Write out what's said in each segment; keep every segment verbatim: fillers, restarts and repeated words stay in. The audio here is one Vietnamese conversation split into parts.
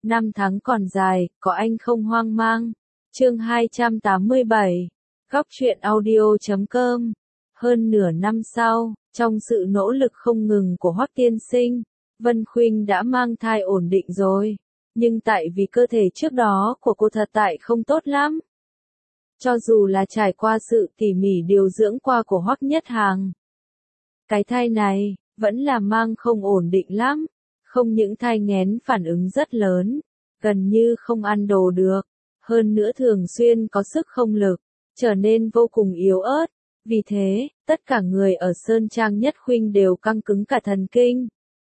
Năm tháng còn dài, có anh không hoang mang. Chương hai trăm tám mươi bảy. Góc truyện audio chấm com. Hơn nửa năm sau, trong sự nỗ lực không ngừng của Hoắc tiên sinh, Vân Khuynh đã mang thai ổn định rồi. Nhưng tại vì cơ thể trước đó của cô thật tại không tốt lắm. Cho dù là trải qua sự tỉ mỉ điều dưỡng qua của Hoắc Nhất Hàng, cái thai này vẫn là mang không ổn định lắm. Không những thai nghén phản ứng rất lớn, gần như không ăn đồ được, hơn nữa thường xuyên có sức không lực, trở nên vô cùng yếu ớt. Vì thế, tất cả người ở Sơn Trang Nhất Khuynh đều căng cứng cả thần kinh.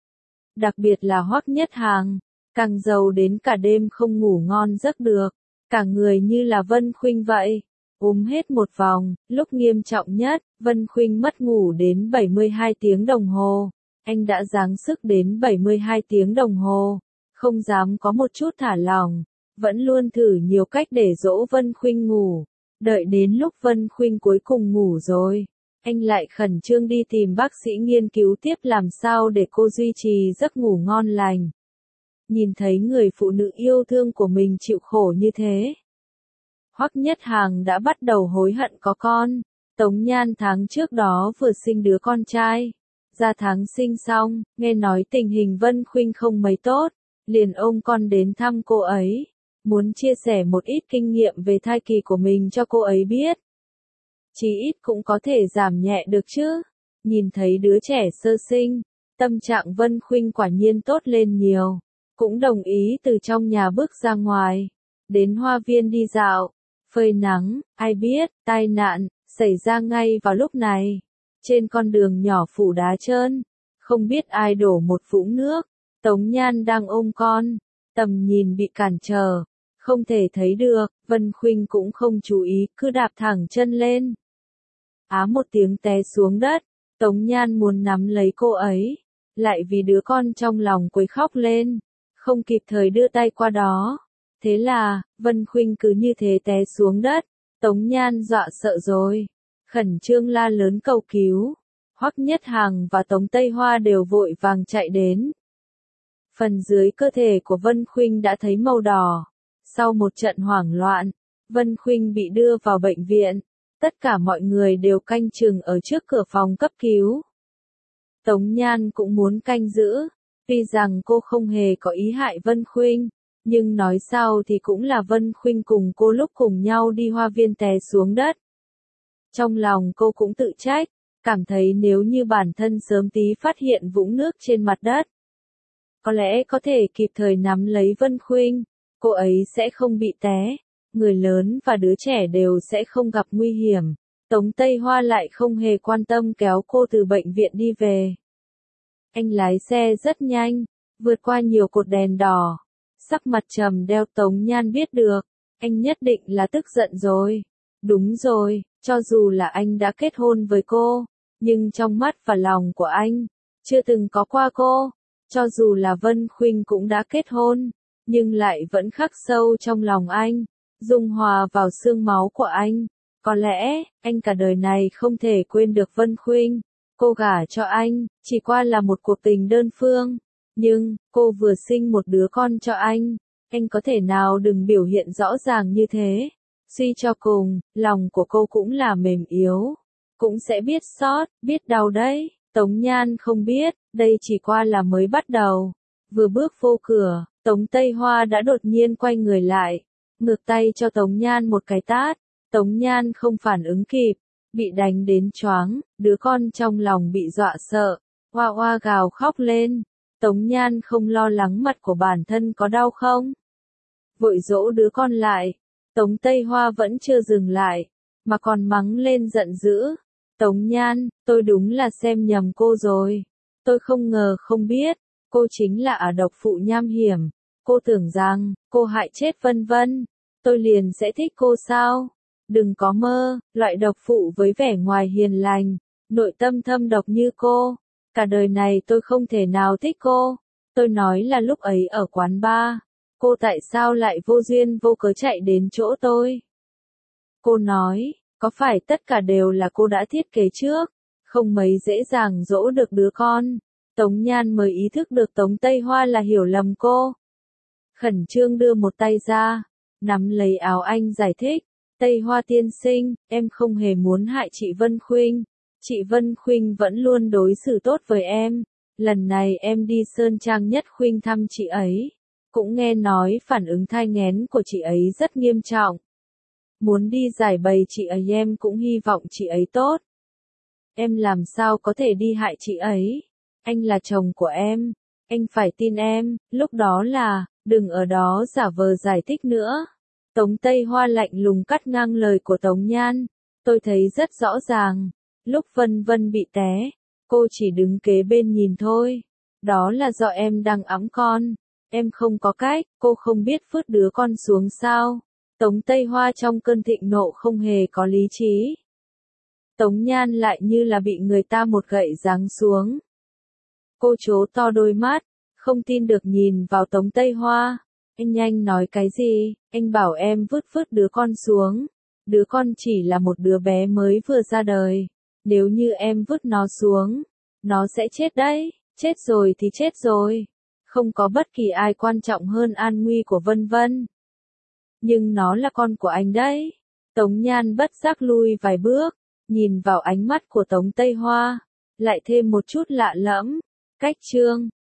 Đặc biệt là Hoắc Nhất Hàng, càng giàu đến cả đêm không ngủ ngon giấc được, cả người như là Vân Khuynh vậy. Ốm hết một vòng, lúc nghiêm trọng nhất, Vân Khuynh mất ngủ đến bảy mươi hai tiếng đồng hồ. Anh đã giáng sức đến bảy mươi hai tiếng đồng hồ, không dám có một chút thả lỏng, vẫn luôn thử nhiều cách để dỗ Vân Khuynh ngủ. Đợi đến lúc Vân Khuynh cuối cùng ngủ rồi, anh lại khẩn trương đi tìm bác sĩ nghiên cứu tiếp làm sao để cô duy trì giấc ngủ ngon lành. Nhìn thấy người phụ nữ yêu thương của mình chịu khổ như thế, Hoắc Nhất Hàng đã bắt đầu hối hận có con. Tống Nhan tháng trước đó vừa sinh đứa con trai. Ra tháng sinh xong, nghe nói tình hình Vân Khuynh không mấy tốt, liền ôm con đến thăm cô ấy, muốn chia sẻ một ít kinh nghiệm về thai kỳ của mình cho cô ấy biết. Chí ít cũng có thể giảm nhẹ được chứ. Nhìn thấy đứa trẻ sơ sinh, tâm trạng Vân Khuynh quả nhiên tốt lên nhiều, cũng đồng ý từ trong nhà bước ra ngoài, đến hoa viên đi dạo, phơi nắng. Ai biết, tai nạn xảy ra ngay vào lúc này. Trên con đường nhỏ phủ đá trơn, không biết ai đổ một vũng nước, Tống Nhan đang ôm con, tầm nhìn bị cản trở, không thể thấy được. Vân Khuynh cũng không chú ý, cứ đạp thẳng chân lên. Á một tiếng té xuống đất, Tống Nhan muốn nắm lấy cô ấy, lại vì đứa con trong lòng quấy khóc lên, không kịp thời đưa tay qua đó. Thế là, Vân Khuynh cứ như thế té xuống đất, Tống Nhan dọa sợ rồi, khẩn trương la lớn cầu cứu. Hoắc Nhất Hàng và Tống Tây Hoa đều vội vàng chạy đến. Phần dưới cơ thể của Vân Khuynh đã thấy màu đỏ. Sau một trận hoảng loạn, Vân Khuynh bị đưa vào bệnh viện. Tất cả mọi người đều canh chừng ở trước cửa phòng cấp cứu. Tống Nhan cũng muốn canh giữ, tuy rằng cô không hề có ý hại Vân Khuynh, nhưng nói sao thì cũng là Vân Khuynh cùng cô lúc cùng nhau đi hoa viên té xuống đất. Trong lòng cô cũng tự trách, cảm thấy nếu như bản thân sớm tí phát hiện vũng nước trên mặt đất, có lẽ có thể kịp thời nắm lấy Vân Khuynh, cô ấy sẽ không bị té, người lớn và đứa trẻ đều sẽ không gặp nguy hiểm. Tống Tây Hoa lại không hề quan tâm kéo cô từ bệnh viện đi về. Anh lái xe rất nhanh, vượt qua nhiều cột đèn đỏ, sắc mặt trầm đeo. Tống Nhan biết được, anh nhất định là tức giận rồi. Đúng rồi, cho dù là anh đã kết hôn với cô, nhưng trong mắt và lòng của anh, chưa từng có qua cô. Cho dù là Vân Khuynh cũng đã kết hôn, nhưng lại vẫn khắc sâu trong lòng anh, dung hòa vào xương máu của anh. Có lẽ, anh cả đời này không thể quên được Vân Khuynh. Cô gả cho anh, chỉ qua là một cuộc tình đơn phương. Nhưng, cô vừa sinh một đứa con cho anh, anh có thể nào đừng biểu hiện rõ ràng như thế. Suy cho cùng, lòng của cô cũng là mềm yếu, cũng sẽ biết xót, biết đau đấy. Tống Nhan không biết, đây chỉ qua là mới bắt đầu. Vừa bước vô cửa, Tống Tây Hoa đã đột nhiên quay người lại, ngược tay cho Tống Nhan một cái tát. Tống Nhan không phản ứng kịp, bị đánh đến choáng, đứa con trong lòng bị dọa sợ, oa oa gào khóc lên. Tống Nhan không lo lắng mặt của bản thân có đau không, vội dỗ đứa con lại. Tống Tây Hoa vẫn chưa dừng lại, mà còn mắng lên giận dữ. Tống Nhan, tôi đúng là xem nhầm cô rồi. Tôi không ngờ không biết, cô chính là ả độc phụ nham hiểm. Cô tưởng rằng, cô hại chết Vân Vân, tôi liền sẽ thích cô sao? Đừng có mơ, loại độc phụ với vẻ ngoài hiền lành, nội tâm thâm độc như cô. Cả đời này tôi không thể nào thích cô. Tôi nói là lúc ấy ở quán bar, cô tại sao lại vô duyên vô cớ chạy đến chỗ tôi? Cô nói, có phải tất cả đều là cô đã thiết kế trước, không mấy dễ dàng dỗ được đứa con. Tống Nhan mới ý thức được Tống Tây Hoa là hiểu lầm cô. khẩn trương đưa một tay ra, nắm lấy áo anh giải thích, Tây Hoa tiên sinh, em không hề muốn hại chị Vân Khuynh, chị Vân Khuynh vẫn luôn đối xử tốt với em, lần này em đi Sơn Trang Nhất Khuynh thăm chị ấy, cũng nghe nói phản ứng thai nghén của chị ấy rất nghiêm trọng. Muốn đi giải bày chị ấy, em cũng hy vọng chị ấy tốt. Em làm sao có thể đi hại chị ấy? Anh là chồng của em, anh phải tin em, lúc đó là, đừng ở đó giả vờ giải thích nữa. Tống Tây Hoa lạnh lùng cắt ngang lời của Tống Nhan, tôi thấy rất rõ ràng, lúc Vân Vân bị té, cô chỉ đứng kế bên nhìn thôi. Đó là do em đang ẵm con, em không có cách, cô không biết phớt đứa con xuống sao. Tống Tây Hoa trong cơn thịnh nộ không hề có lý trí. Tống Nhan lại như là bị người ta một gậy giáng xuống. Cô trố to đôi mắt, không tin được nhìn vào Tống Tây Hoa. Anh nhanh nói cái gì, anh bảo em vứt vứt đứa con xuống. Đứa con chỉ là một đứa bé mới vừa ra đời. Nếu như em vứt nó xuống, nó sẽ chết đấy, chết rồi thì chết rồi. Không có bất kỳ ai quan trọng hơn an nguy của Vân Vân. Nhưng nó là con của anh đấy. Tống Nhan bất giác lui vài bước, nhìn vào ánh mắt của Tống Tây Hoa, lại thêm một chút lạ lẫm. Cách chương